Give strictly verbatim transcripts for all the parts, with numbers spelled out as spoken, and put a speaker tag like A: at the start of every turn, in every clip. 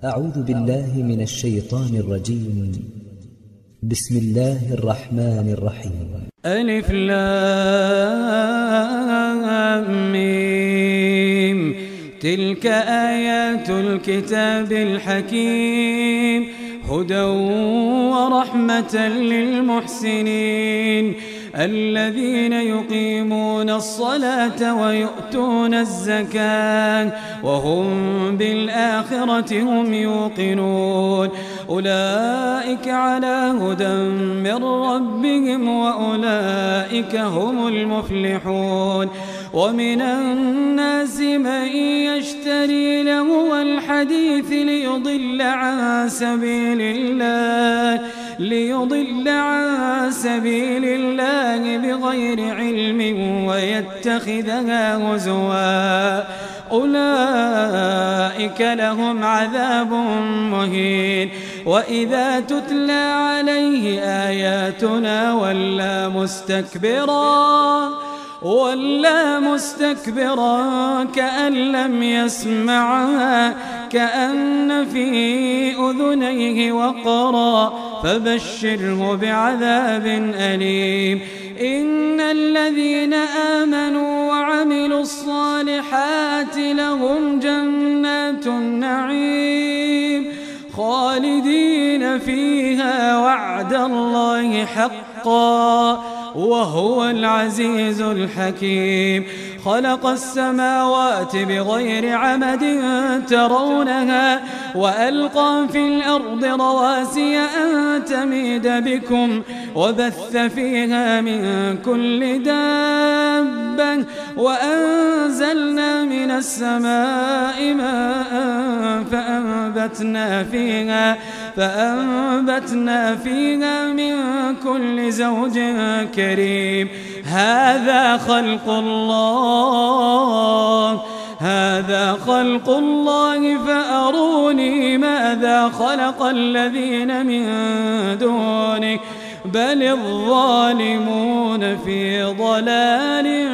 A: أعوذ بالله من الشيطان الرجيم. بسم الله الرحمن الرحيم.
B: ألف لام ميم. تلك آيات الكتاب الحكيم، هدى ورحمة للمحسنين الذين يقيمون الصلاة ويؤتون الزكاة وهم بالآخرة هم يوقنون. أولئك على هدى من ربهم وأولئك هم المفلحون. ومن الناس من يشتري لهو الحديث ليضل عن سبيل الله ليضل عن سبيل الله بغير علم ويتخذها هزوا، أولئك لهم عذاب مهين. وإذا تتلى عليه آياتنا ولى مستكبرا ولا مستكبرا كأن لم يسمعها كأن في أذنيه وقرا، فبشره بعذاب أليم. إن الذين آمنوا وعملوا الصالحات لهم جنات النعيم خالدين فيها وعد الله حقا وهو العزيز الحكيم. خلق السماوات بغير عمد ترونها وألقى في الأرض رواسي أن تميد بكم وبث فيها من كل دابة وأنزلنا من السماء ماء فأنبتنا فيها فأنبتنا فيها من كل زوج كريم. هذا خلق الله هذا خلق الله فأروني ماذا خلق الذين من دونه بل الظالمون في ضلال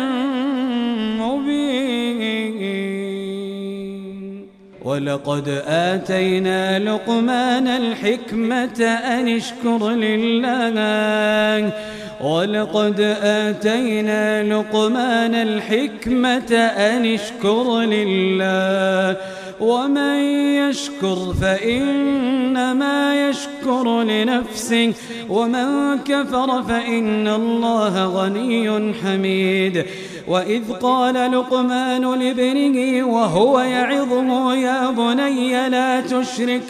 B: مبين. ولقد آتينا لقمان الحكمة أن اشكر لله ولقد آتينا لقمان الحكمة أن اشكر لله ومن يشكر فإنما يشكر لنفسه ومن كفر فإن الله غني حميد. وإذ قال لقمان لابنه وهو يعظه يا بني لا تشرك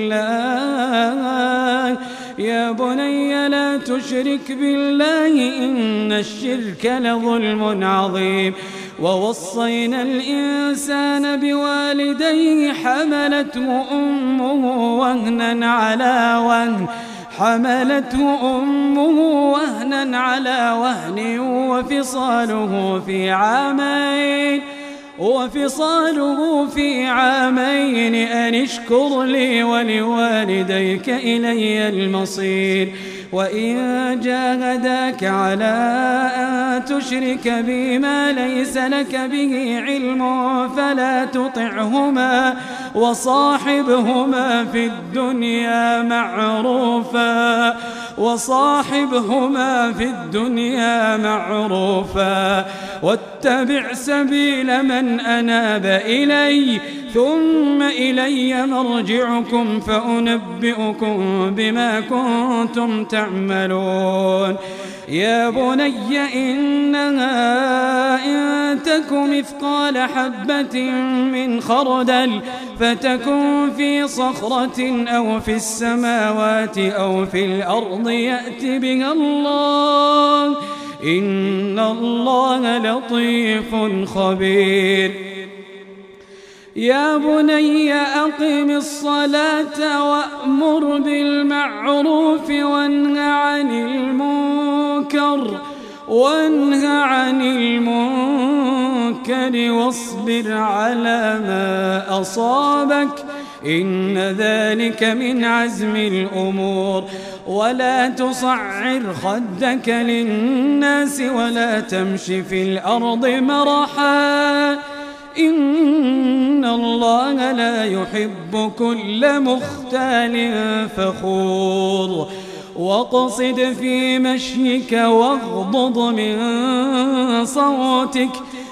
B: بالله يا بني لا تشرك بالله إن الشرك لظلم عظيم. ووصينا الإنسان بوالديه حملته أمه وهنا على وهن حملته أمه وهنا على وهن وفصاله في عامين وفصاله في عامين أن اشكر لي ولوالديك إلي المصير. وإن جاهداك على أن تشرك بي ما ليس لك به علم فلا تطعهما وصاحبهما في الدنيا معروفا وصاحبهما في الدنيا معروفا واتبع سبيل من أناب إلي ثم إلي مرجعكم فأنبئكم بما كنتم تعملون. يا بني إنها إن تك مثقال حبة من خردل فتكن في صخرة أو في السماوات أو في الأرض يأت بها الله إن الله لطيف خبير. يا بني أقم الصلاة وأمر بالمعروف وانه عن المنكر وانه عن المنكر واصبر على ما أصابك إن ذلك من عزم الأمور. ولا تصعر خدك للناس ولا تمش في الأرض مرحا إن الله لا يحب كل مختال فخور واقصد في مشيك واغضض من صوتك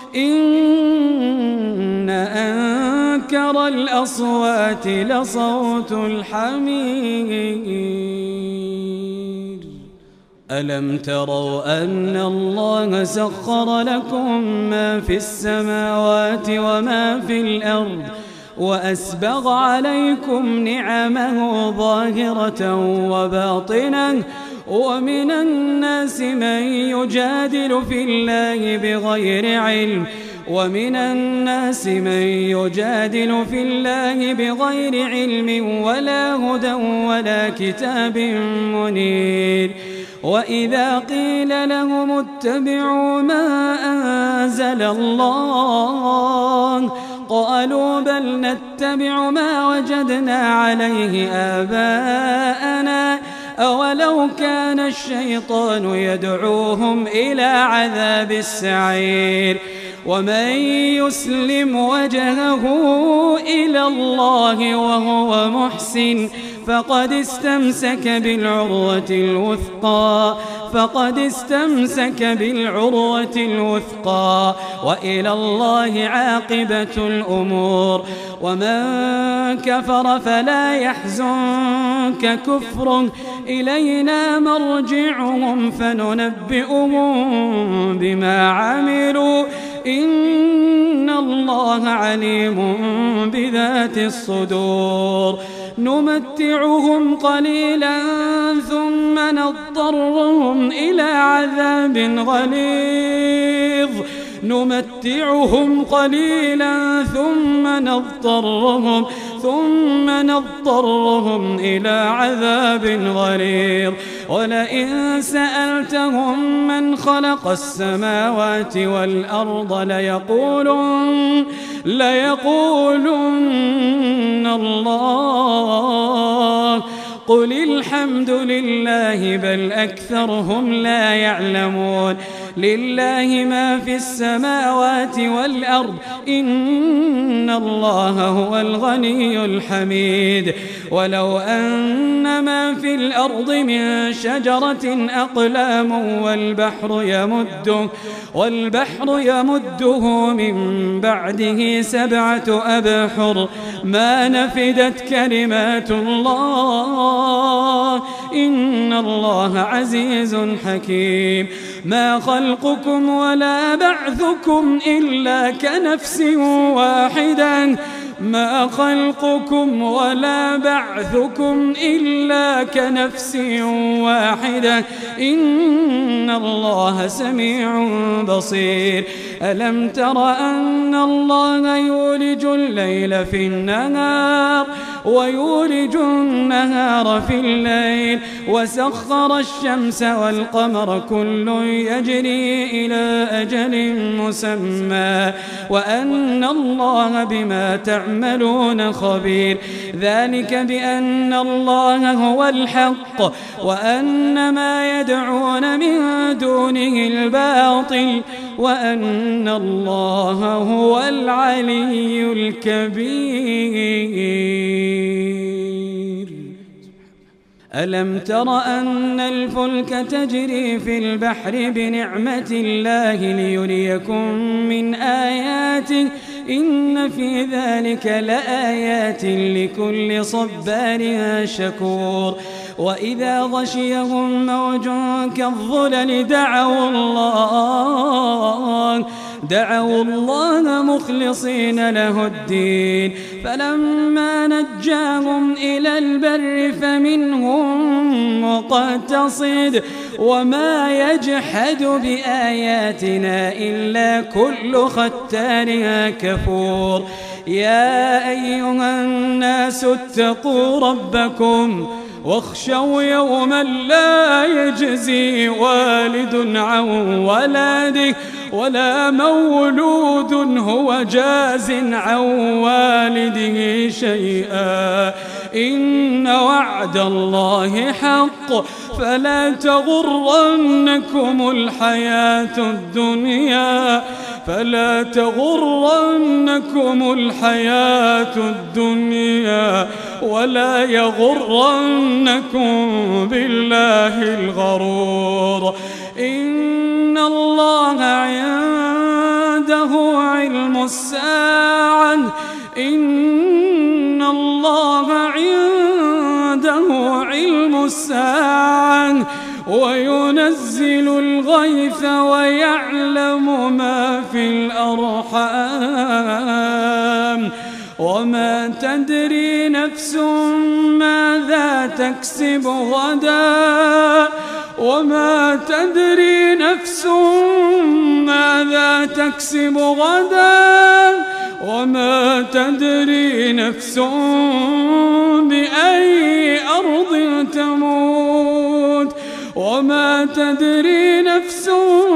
B: إن أنكر الأصوات لصوت الحمير ألم تروا أن الله سخر لكم ما في السماوات وما في الأرض وأسبغ عليكم نعمه ظاهرة وباطنة ومن الناس من يجادل في الله بغير علم ومن الناس من يجادل في الله بغير علم ولا هدى ولا كتاب منير وإذا قيل لهم اتبعوا ما أنزل الله قالوا بل نتبع ما وجدنا عليه آباءنا أولو كان الشيطان يدعوهم إلى عذاب السعير ومن يسلم وجهه إلى الله وهو محسن فقد استمسك بالعروة الوثقى فقد استمسك بالعروة الوثقى وإلى الله عاقبة الأمور ومن كفر فلا يحزنك كفر إلينا مرجعهم فننبئهم بما عملوا إن الله عليم بذات الصدور نمتعهم قليلا ثم نضطرهم إلى عذاب غليظ نمتعهم قليلا ثم نضطرهم ثم نضطرهم إلى عذاب غليظ ولئن سألتهم من خلق السماوات والأرض ليقولن ليقولن الله قل الحمد لله بل أكثرهم لا يعلمون لله ما في السماوات والأرض إن الله هو الغني الحميد ولو أن ما في الأرض من شجرة أقلام والبحر يمده والبحر يمده من بعده سبعة أبحر ما نفدت كلمات الله إن الله عزيز حكيم ما خلقكم ولا بعثكم إلا كنفس واحدة ما خلقكم ولا بعثكم إلا كنفس واحدة إن الله سميع بصير ألم تر أن الله يولج الليل في النهار ويولج النهار في الليل وسخر الشمس والقمر كل يجري إلى أجل مسمى وأن الله بما تعملون خبير ذلك بأن الله هو الحق وأن ما يدعون من دونه الباطل وأن الله هو العلي الكبير ألم تر أن الفلك تجري في البحر بنعمة الله ليريكم من آياته إن في ذلك لآيات لكل صبار شكور وإذا غشيهم موج كالظلل دعوا الله دعوا الله مخلصين له الدين فلما نجاهم إلى البر فمنهم مقتصد وما يجحد بآياتنا إلا كل ختار كفور يا أيها الناس اتقوا ربكم واخشوا يوما لا يجزي والد عن ولده ولا مولود هو جاز عن والده شيئا إن وعد الله حق فلا تغرنكم الحياة الدنيا فلا تغرنكم الحياة الدنيا ولا يغرنكم بالله الغرور. إن الله عنده علم الساعة إن الله عنده علم الساعة وينزل الغيث ويعلم ما في الأرحام وما تدري نفس ماذا تكسب غدا وما تدري نفس ماذا تكسب غدا وما تدري نفس بأي أرض تموت وما تدري نفس